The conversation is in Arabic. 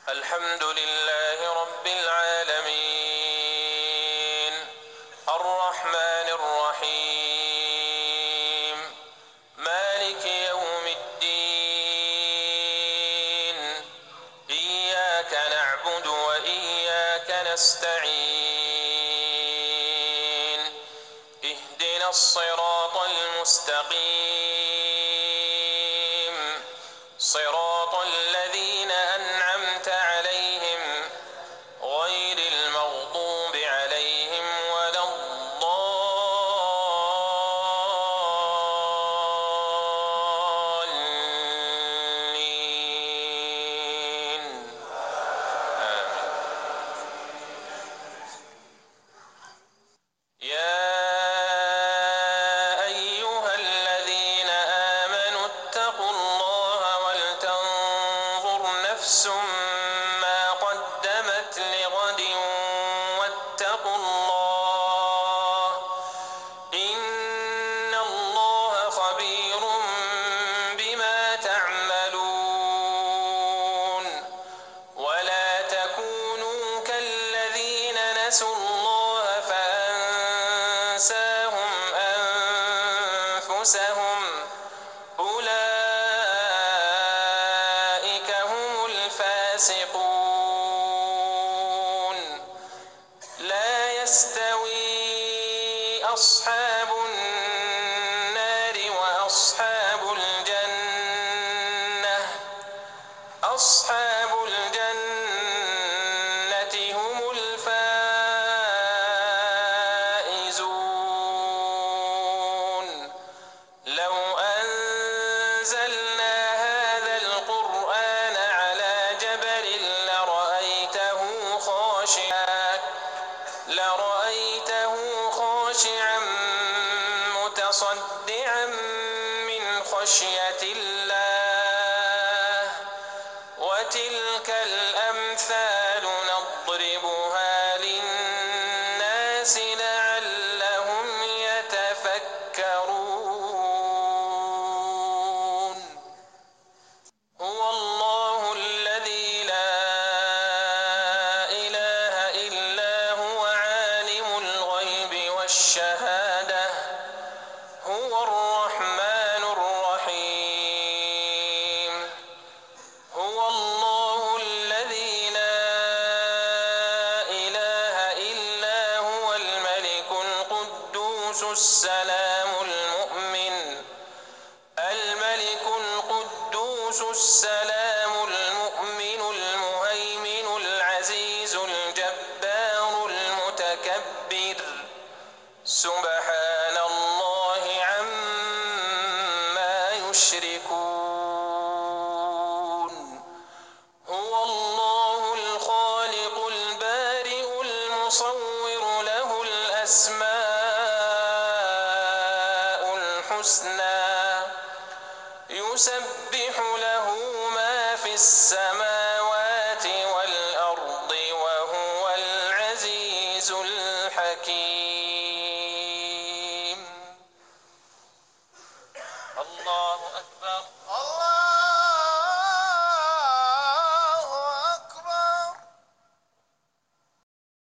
الحمد لله رب العالمين الرحمن الرحيم مالك يوم الدين إياك نعبد وإياك نستعين اهدنا الصراط المستقيم صراط الذين أنعمت عليهم غير المغضوب عليهم ولا الضالين آمين. يا أيها الذين آمنوا اتقوا الله ولتنظر نفس ما قدمت لغد واتقوا الله إن الله خبير بما تعملون ولا تكونوا كالذين نسوا الله فأنساهم أنفسهم أولئك هم الفاسقون لا يستوي أصحاب النار وأصحاب الجنة أصحاب الجنة هم الفائزون لو أنزلنا هذا القرآن على جبل لرأيته خاشعا متصدعا من خشية الله وتلك الأمثال نضربها للناس لعلهم يتفكرون هو الله الذي لا إله إلا هو عالم الغيب والشهادة هو الرحمن الرحيم هو الله الذي لا إله إلا هو الملك القدوس السلام المؤمن المهيمن العزيز الجبار المتكبر سبحان الله عما يشركون هو الله الخالق البارئ المصور له الأسماء الحسنى يسبح له ما في السماوات